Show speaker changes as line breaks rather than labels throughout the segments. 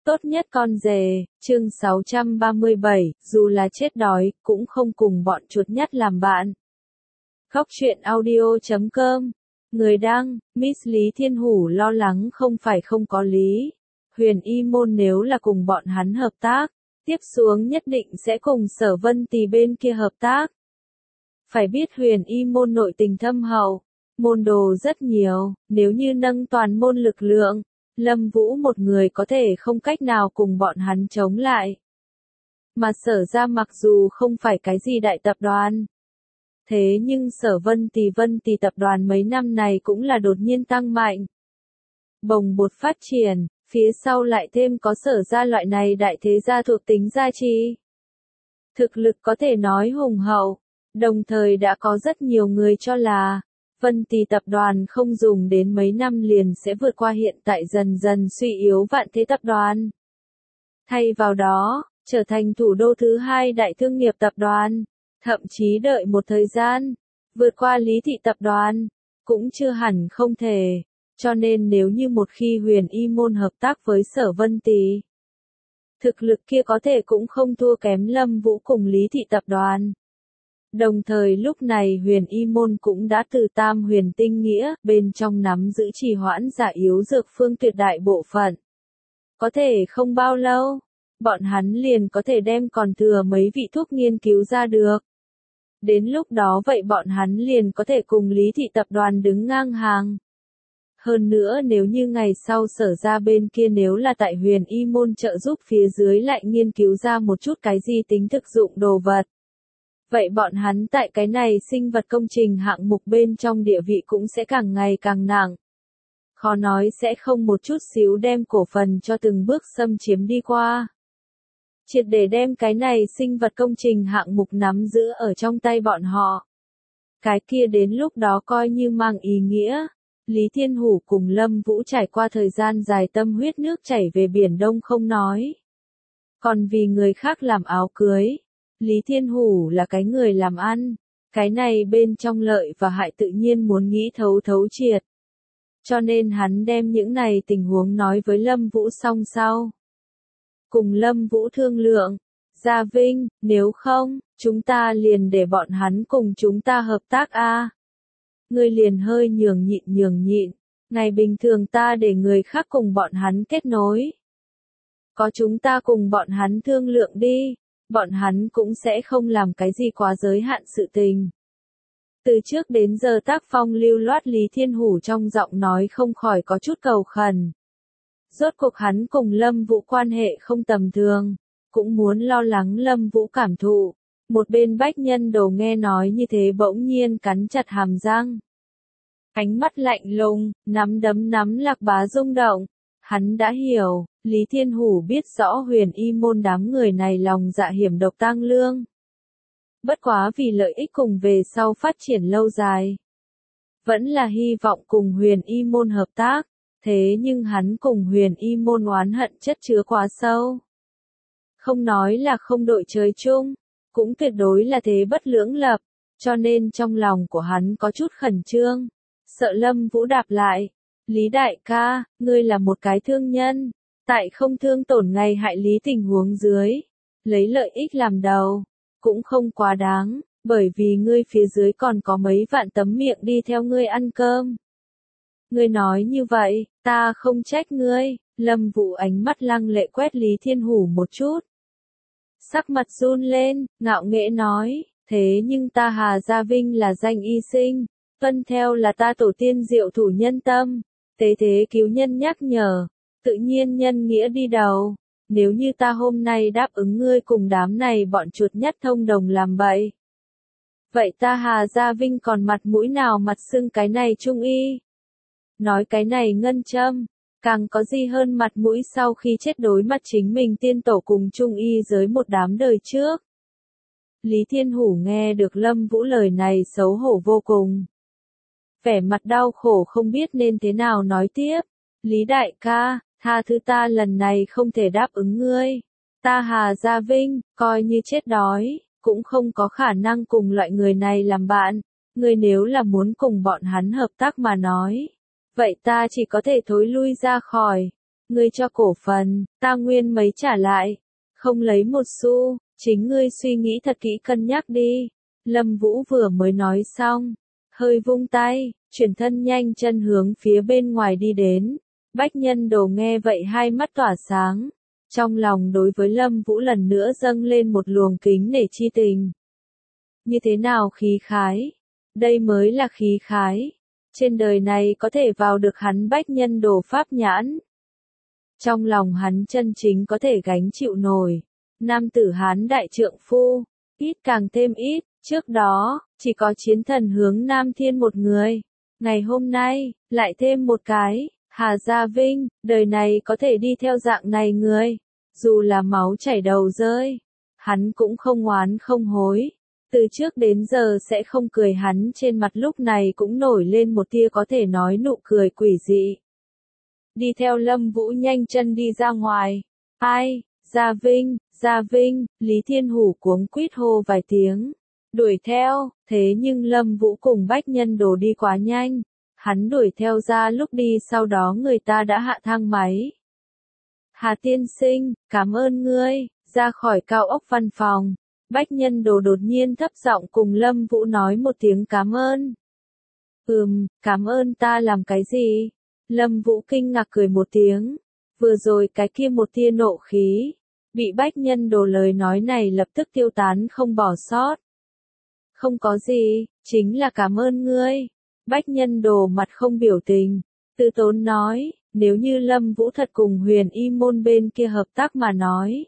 Tốt nhất con dề, chương 637, dù là chết đói, cũng không cùng bọn chuột nhắt làm bạn. Khóc chuyện audio.com. Người đăng, Miss Lý Thiên Hủ lo lắng không phải không có lý. Huyền Y Môn nếu là cùng bọn hắn hợp tác, tiếp xuống nhất định sẽ cùng Sở Vân Tì bên kia hợp tác. Phải biết Huyền Y Môn nội tình thâm hậu, môn đồ rất nhiều, nếu như nâng toàn môn lực lượng, Lâm Vũ một người có thể không cách nào cùng bọn hắn chống lại. Mà Sở ra mặc dù không phải cái gì đại tập đoàn, thế nhưng Sở Vân Tì tập đoàn mấy năm này cũng là đột nhiên tăng mạnh, bồng bột phát triển, phía sau lại thêm có Sở ra loại này đại thế gia thuộc tính gia trì. Thực lực có thể nói hùng hậu, đồng thời đã có rất nhiều người cho là Vân Tì tập đoàn không dùng đến mấy năm liền sẽ vượt qua hiện tại dần dần suy yếu Vạn Thế tập đoàn. Thay vào đó, trở thành thủ đô thứ hai đại thương nghiệp tập đoàn, thậm chí đợi một thời gian, vượt qua Lý Thị tập đoàn, cũng chưa hẳn không thể. Cho nên nếu như một khi Huyền Y Môn hợp tác với Sở Vân Tì, thực lực kia có thể cũng không thua kém Lâm Vũ cùng Lý Thị tập đoàn. Đồng thời lúc này Huyền Y Môn cũng đã từ Tam Huyền Tinh Nghĩa, bên trong nắm giữ trì hoãn giả yếu dược phương tuyệt đại bộ phận. Có thể không bao lâu, bọn hắn liền có thể đem còn thừa mấy vị thuốc nghiên cứu ra được. Đến lúc đó vậy bọn hắn liền có thể cùng Lý Thị tập đoàn đứng ngang hàng. Hơn nữa nếu như ngày sau Sở ra bên kia nếu là tại Huyền Y Môn trợ giúp phía dưới lại nghiên cứu ra một chút cái gì tính thực dụng đồ vật, vậy bọn hắn tại cái này sinh vật công trình hạng mục bên trong địa vị cũng sẽ càng ngày càng nặng. Khó nói sẽ không một chút xíu đem cổ phần cho từng bước xâm chiếm đi qua. Triệt để đem cái này sinh vật công trình hạng mục nắm giữ ở trong tay bọn họ. Cái kia đến lúc đó coi như mang ý nghĩa. Lý Thiên Hủ cùng Lâm Vũ trải qua thời gian dài tâm huyết nước chảy về Biển Đông không nói. Còn vì người khác làm áo cưới. Lý Thiên Hủ là cái người làm ăn, cái này bên trong lợi và hại tự nhiên muốn nghĩ thấu thấu triệt. Cho nên hắn đem những này tình huống nói với Lâm Vũ xong sau. Cùng Lâm Vũ thương lượng, Gia Vinh, nếu không, chúng ta liền để bọn hắn cùng chúng ta hợp tác a. Ngươi liền hơi nhường nhịn, ngày bình thường ta để người khác cùng bọn hắn kết nối. Có chúng ta cùng bọn hắn thương lượng đi. Bọn hắn cũng sẽ không làm cái gì quá giới hạn sự tình. Từ trước đến giờ tác phong lưu loát Lý Thiên Hủ trong giọng nói không khỏi có chút cầu khẩn. Rốt cuộc hắn cùng Lâm Vũ quan hệ không tầm thường, cũng muốn lo lắng Lâm Vũ cảm thụ. Một bên bách nhân đồ nghe nói như thế bỗng nhiên cắn chặt hàm răng. Ánh mắt lạnh lùng, nắm đấm nắm Lạc Bá rung động. Hắn đã hiểu, Lý Thiên Hủ biết rõ Huyền Y Môn đám người này lòng dạ hiểm độc tang lương. Bất quá vì lợi ích cùng về sau phát triển lâu dài. Vẫn là hy vọng cùng Huyền Y Môn hợp tác, thế nhưng hắn cùng Huyền Y Môn oán hận chất chứa quá sâu. Không nói là không đội trời chung, cũng tuyệt đối là thế bất lưỡng lập, cho nên trong lòng của hắn có chút khẩn trương, sợ Lâm Vũ đạp lại. Lý đại ca, ngươi là một cái thương nhân, tại không thương tổn ngày hại lý tình huống dưới, lấy lợi ích làm đầu, cũng không quá đáng, bởi vì ngươi phía dưới còn có mấy vạn tấm miệng đi theo ngươi ăn cơm. Ngươi nói như vậy, ta không trách ngươi. Lâm Vũ ánh mắt lăng lệ quét Lý Thiên Hủ một chút. Sắc mặt run lên, ngạo nghễ nói, thế nhưng ta Hà Gia Vinh là danh y sinh, tuân theo là ta tổ tiên diệu thủ nhân tâm. Tế thế cứu nhân nhắc nhở, tự nhiên nhân nghĩa đi đầu. Nếu như ta hôm nay đáp ứng ngươi cùng đám này bọn chuột nhắt thông đồng làm bậy, vậy ta Hà Gia Vinh còn mặt mũi nào mặt xưng cái này trung y? Nói cái này ngân châm, càng có gì hơn mặt mũi sau khi chết đối mặt chính mình tiên tổ cùng trung y giới một đám đời trước. Lý Thiên Hủ nghe được Lâm Vũ lời này xấu hổ vô cùng. Vẻ mặt đau khổ không biết nên thế nào nói tiếp. Lý đại ca, tha thứ ta lần này không thể đáp ứng ngươi. Ta Hà Gia Vinh, coi như chết đói, cũng không có khả năng cùng loại người này làm bạn. Ngươi nếu là muốn cùng bọn hắn hợp tác mà nói, vậy ta chỉ có thể thối lui ra khỏi. Ngươi cho cổ phần, ta nguyên mấy trả lại. Không lấy một xu, chính ngươi suy nghĩ thật kỹ cân nhắc đi. Lâm Vũ vừa mới nói xong, hơi vung tay, chuyển thân nhanh chân hướng phía bên ngoài đi đến. Bách Nhân Đồ nghe vậy hai mắt tỏa sáng. Trong lòng đối với Lâm Vũ lần nữa dâng lên một luồng kính nể chi tình. Như thế nào khí khái? Đây mới là khí khái. Trên đời này có thể vào được hắn Bách Nhân Đồ pháp nhãn. Trong lòng hắn chân chính có thể gánh chịu nổi. Nam tử Hán đại trượng phu, ít càng thêm ít, trước đó, chỉ có chiến thần hướng Nam Thiên một người. Ngày hôm nay, lại thêm một cái, Hà Gia Vinh, đời này có thể đi theo dạng này người. Dù là máu chảy đầu rơi, hắn cũng không oán không hối. Từ trước đến giờ sẽ không cười, hắn trên mặt lúc này cũng nổi lên một tia có thể nói nụ cười quỷ dị. Đi theo Lâm Vũ nhanh chân đi ra ngoài. Ai? Gia Vinh, Lý Thiên Hủ cuống quýt hô vài tiếng. Đuổi theo, thế nhưng Lâm Vũ cùng Bách Nhân Đồ đi quá nhanh. Hắn đuổi theo ra lúc đi sau đó người ta đã hạ thang máy. Hà tiên sinh, cảm ơn ngươi, ra khỏi cao ốc văn phòng. Bách Nhân Đồ đột nhiên thấp giọng cùng Lâm Vũ nói một tiếng cảm ơn. Cảm ơn ta làm cái gì? Lâm Vũ kinh ngạc cười một tiếng. Vừa rồi cái kia một tia nộ khí, bị Bách Nhân Đồ lời nói này lập tức tiêu tán không bỏ sót. Không có gì, chính là cảm ơn ngươi. Bách Nhân Đồ mặt không biểu tình, tự tốn nói, nếu như Lâm Vũ thật cùng Huyền Y môn bên kia hợp tác mà nói.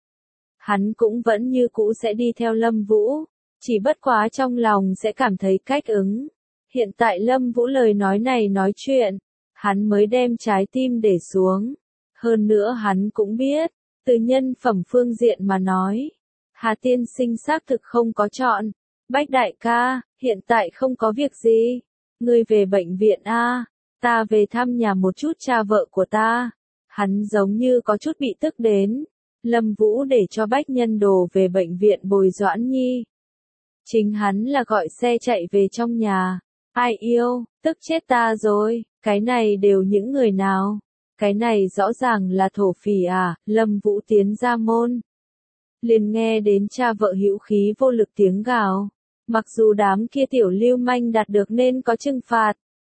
Hắn cũng vẫn như cũ sẽ đi theo Lâm Vũ, chỉ bất quá trong lòng sẽ cảm thấy cách ứng. Hiện tại Lâm Vũ lời nói này nói chuyện, hắn mới đem trái tim để xuống. Hơn nữa hắn cũng biết, từ nhân phẩm phương diện mà nói, Hà tiên sinh xác thực không có chọn. Bách đại ca, hiện tại không có việc gì. Ngươi về bệnh viện a, ta về thăm nhà một chút cha vợ của ta. Hắn giống như có chút bị tức đến. Lâm Vũ để cho Bách Nhân Đồ về bệnh viện bồi Doãn Nhi. Chính hắn là gọi xe chạy về trong nhà. Ai yêu, tức chết ta rồi, cái này đều những người nào? Cái này rõ ràng là thổ phỉ à? Lâm Vũ tiến ra môn. Liền nghe đến cha vợ hữu khí vô lực tiếng gào. Mặc dù đám kia tiểu lưu manh đạt được nên có trừng phạt.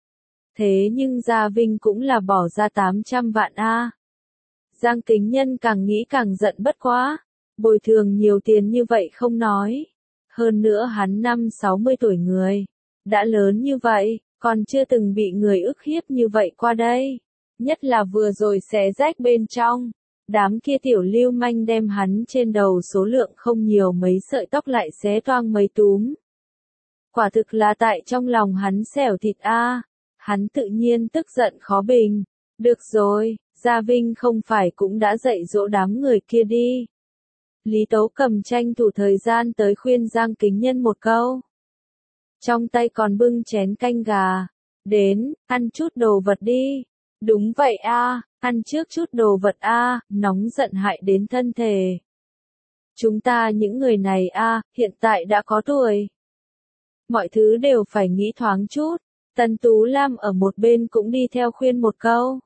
Thế nhưng Gia Vinh cũng là bỏ ra 800 vạn a. Giang Kính Nhân càng nghĩ càng giận bất quá. Bồi thường nhiều tiền như vậy không nói. Hơn nữa hắn 60 tuổi người. Đã lớn như vậy, còn chưa từng bị người ức hiếp như vậy qua đây. Nhất là vừa rồi xé rách bên trong. Đám kia tiểu lưu manh đem hắn trên đầu số lượng không nhiều mấy sợi tóc lại xé toang mấy túm. Quả thực là tại trong lòng hắn xẻo thịt a. Hắn tự nhiên tức giận khó bình. Được rồi, Gia Vinh không phải cũng đã dạy dỗ đám người kia đi. Lý Tấu Cầm tranh thủ thời gian tới khuyên Giang Kính Nhân một câu. Trong tay còn bưng chén canh gà. Đến, ăn chút đồ vật đi. Đúng vậy a, ăn trước chút đồ vật a, nóng giận hại đến thân thể. Chúng ta những người này a, hiện tại đã có tuổi. Mọi thứ đều phải nghĩ thoáng chút. Tần Tú Lam ở một bên cũng đi theo khuyên một câu.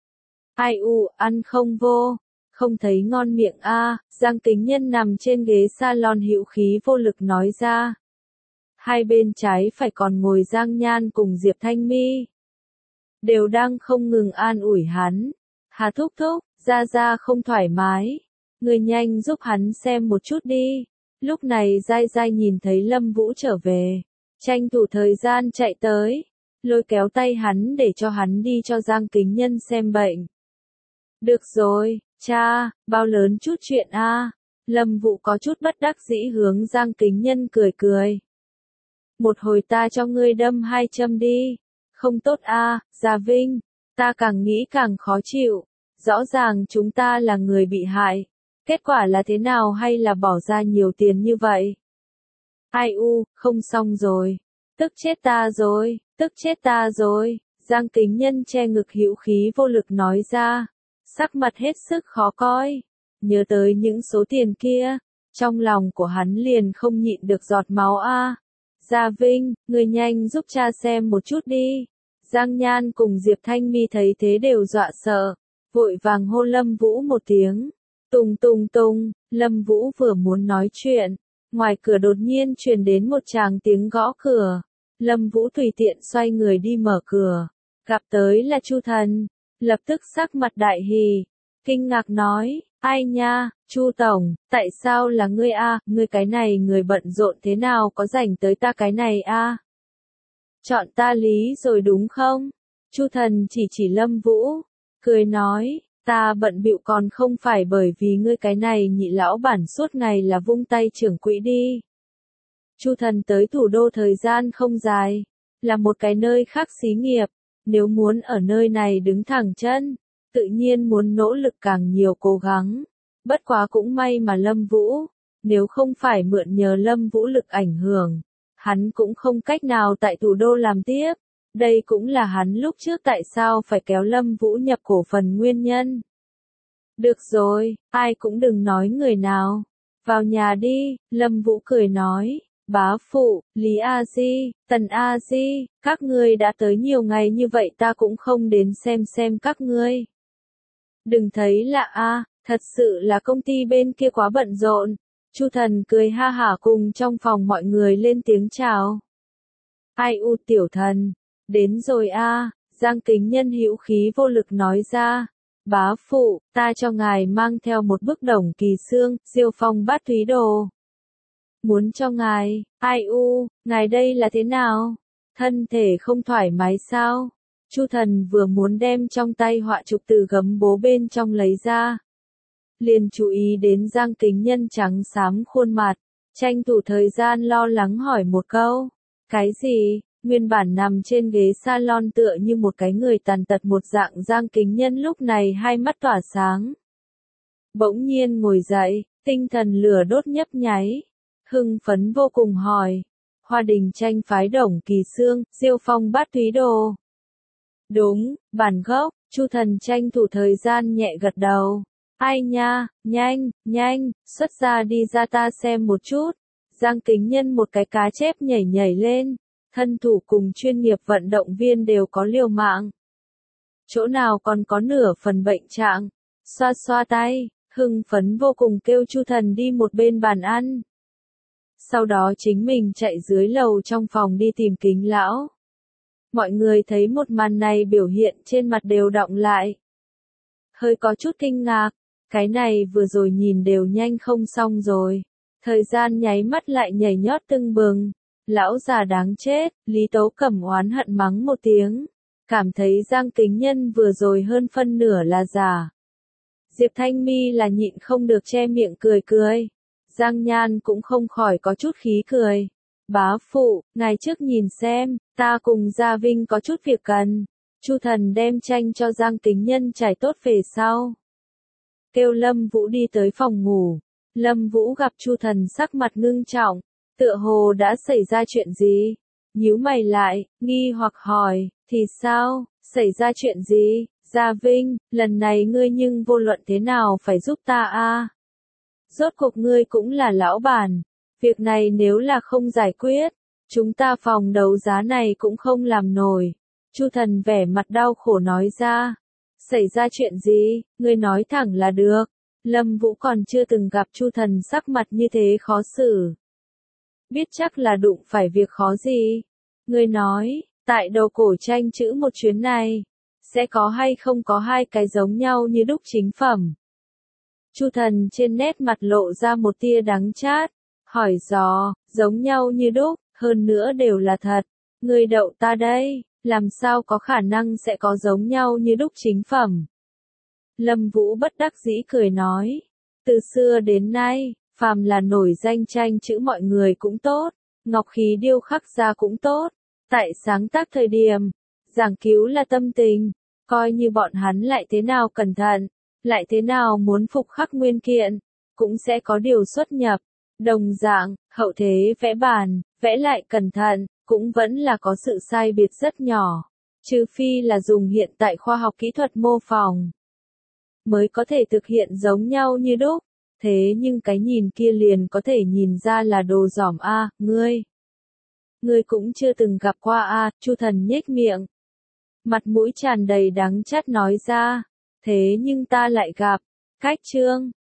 Ai ăn không vô, không thấy ngon miệng a. Giang Kính Nhân nằm trên ghế salon hữu khí vô lực nói ra. Hai bên trái phải còn ngồi Giang Nhan cùng Diệp Thanh Mi. Đều đang không ngừng an ủi hắn. Hà thúc thúc, ra không thoải mái. Người nhanh giúp hắn xem một chút đi. Lúc này Giai Giai nhìn thấy Lâm Vũ trở về. Tranh thủ thời gian chạy tới. Lôi kéo tay hắn để cho hắn đi cho Giang Kính Nhân xem bệnh. Được rồi, cha, bao lớn chút chuyện a. Lâm Vũ có chút bất đắc dĩ hướng Giang Kính Nhân cười cười. Một hồi ta cho ngươi đâm 2 châm đi. Không tốt a, Gia Vinh, ta càng nghĩ càng khó chịu. Rõ ràng chúng ta là người bị hại. Kết quả là thế nào hay là bỏ ra nhiều tiền như vậy? Ai không xong rồi. Tức chết ta rồi, tức chết ta rồi. Giang Kính Nhân che ngực hữu khí vô lực nói ra. Sắc mặt hết sức khó coi. Nhớ tới những số tiền kia. Trong lòng của hắn liền không nhịn được giọt máu a. Gia Vinh, người nhanh giúp cha xem một chút đi. Giang Nhan cùng Diệp Thanh Mi thấy thế đều dọa sợ. vội vàng hô Lâm Vũ một tiếng. Tung tung tung, Lâm Vũ vừa muốn nói chuyện, ngoài cửa đột nhiên truyền đến một tràng tiếng gõ cửa. Lâm Vũ tùy tiện xoay người đi mở cửa, gặp tới là Chu Thần, lập tức sắc mặt đại hỉ, kinh ngạc nói, ai nha, Chu Tổng, tại sao là ngươi a? Ngươi cái này người bận rộn thế nào có rảnh tới ta cái này a? Chọn ta lý rồi đúng không? Chu Thần chỉ Lâm Vũ, cười nói, ta bận bịu còn không phải bởi vì ngươi cái này nhị lão bản suốt ngày là vung tay trưởng quỹ đi. Chu Thần tới thủ đô thời gian không dài, là một cái nơi khác xí nghiệp, nếu muốn ở nơi này đứng thẳng chân, tự nhiên muốn nỗ lực càng nhiều cố gắng. Bất quá cũng may mà Lâm Vũ, nếu không phải mượn nhờ Lâm Vũ lực ảnh hưởng, hắn cũng không cách nào tại thủ đô làm tiếp. Đây cũng là hắn lúc trước tại sao phải kéo Lâm Vũ nhập cổ phần nguyên nhân. Được rồi, ai cũng đừng nói người nào. Vào nhà đi, Lâm Vũ cười nói, bá phụ, Lý A Di, Tần A Di, các ngươi đã tới nhiều ngày như vậy ta cũng không đến xem các ngươi. Đừng thấy lạ a, thật sự là công ty bên kia quá bận rộn. Chu Thần cười ha hả cùng trong phòng mọi người lên tiếng chào. Ai u tiểu thần, đến rồi a, Giang Kính Nhân hữu khí vô lực nói ra. Bá phụ, ta cho ngài mang theo một bức đồng kỳ xương, Diêu Phong Bát Thúy đồ. Muốn cho ngài, ai u, ngài đây là thế nào? Thân thể không thoải mái sao? Chu Thần vừa muốn đem trong tay họa chụp từ gấm bố bên trong lấy ra. Liền chú ý đến Giang Kính Nhân trắng xám khuôn mặt, tranh thủ thời gian lo lắng hỏi một câu. Cái gì? Nguyên bản nằm trên ghế salon tựa như một cái người tàn tật một dạng Giang Kính Nhân lúc này hai mắt tỏa sáng. Bỗng nhiên ngồi dậy, tinh thần lửa đốt nhấp nháy. Hưng phấn vô cùng hỏi. Hoa Đình tranh phái đồng kỳ xương, Diêu Phong Bát Thúy đồ. Đúng, bản gốc, Chu Thần tranh thủ thời gian nhẹ gật đầu. Ai nha, nhanh, xuất ra đi ra ta xem một chút. Giang Kính Nhân một cái cá chép nhảy lên. Thân thủ cùng chuyên nghiệp vận động viên đều có liều mạng. Chỗ nào còn có nửa phần bệnh trạng. Xoa xoa tay, hưng phấn vô cùng kêu Chu Thần đi một bên bàn ăn. Sau đó chính mình chạy dưới lầu trong phòng đi tìm Kính lão. Mọi người thấy một màn này biểu hiện trên mặt đều đọng lại. Hơi có chút kinh ngạc, cái này vừa rồi nhìn đều nhanh không xong rồi. Thời gian nháy mắt lại nhảy nhót tưng bừng. Lão già đáng chết, Lý Tố Cẩm oán hận mắng một tiếng. Cảm thấy Giang Kính Nhân vừa rồi hơn phân nửa là giả. Diệp Thanh Mi là nhịn không được che miệng cười. Giang Nhan cũng không khỏi có chút khí cười. Bá phụ, ngài trước nhìn xem, ta cùng Gia Vinh có chút việc cần. Chu Thần đem tranh cho Giang Kính Nhân trải tốt về sau. Kêu Lâm Vũ đi tới phòng ngủ. Lâm Vũ gặp Chu Thần sắc mặt ngưng trọng, tựa hồ đã xảy ra chuyện gì? Nhíu mày lại, nghi hoặc hỏi, thì sao, xảy ra chuyện gì? Gia Vinh, lần này ngươi nhưng vô luận thế nào phải giúp ta a? Rốt cuộc ngươi cũng là lão bản, việc này nếu là không giải quyết, chúng ta phòng đấu giá này cũng không làm nổi. Chu Thần vẻ mặt đau khổ nói ra. Xảy ra chuyện gì, ngươi nói thẳng là được. Lâm Vũ còn chưa từng gặp Chu Thần sắc mặt như thế khó xử. Biết chắc là đụng phải việc khó gì. Ngươi nói, tại đầu cổ tranh chữ một chuyến này, sẽ có hay không có hai cái giống nhau như đúc chính phẩm. Chu Thần trên nét mặt lộ ra một tia đắng chát, hỏi dò, giống nhau như đúc, hơn nữa đều là thật. Ngươi đậu ta đây, làm sao có khả năng sẽ có giống nhau như đúc chính phẩm. Lâm Vũ bất đắc dĩ cười nói, từ xưa đến nay, phàm là nổi danh tranh chữ mọi người cũng tốt, ngọc khí điêu khắc ra cũng tốt, tại sáng tác thời điểm, giảng cứu là tâm tình, coi như bọn hắn lại thế nào cẩn thận, lại thế nào muốn phục khắc nguyên kiện, cũng sẽ có điều xuất nhập. Đồng dạng, hậu thế vẽ bản, vẽ lại cẩn thận, cũng vẫn là có sự sai biệt rất nhỏ, trừ phi là dùng hiện tại khoa học kỹ thuật mô phỏng, mới có thể thực hiện giống nhau như đúc. Thế nhưng cái nhìn kia liền có thể nhìn ra là đồ dỏm a, ngươi cũng chưa từng gặp qua a, Chu Thần nhếch miệng, mặt mũi tràn đầy đắng chát nói ra. Thế nhưng ta lại gặp. Cách chương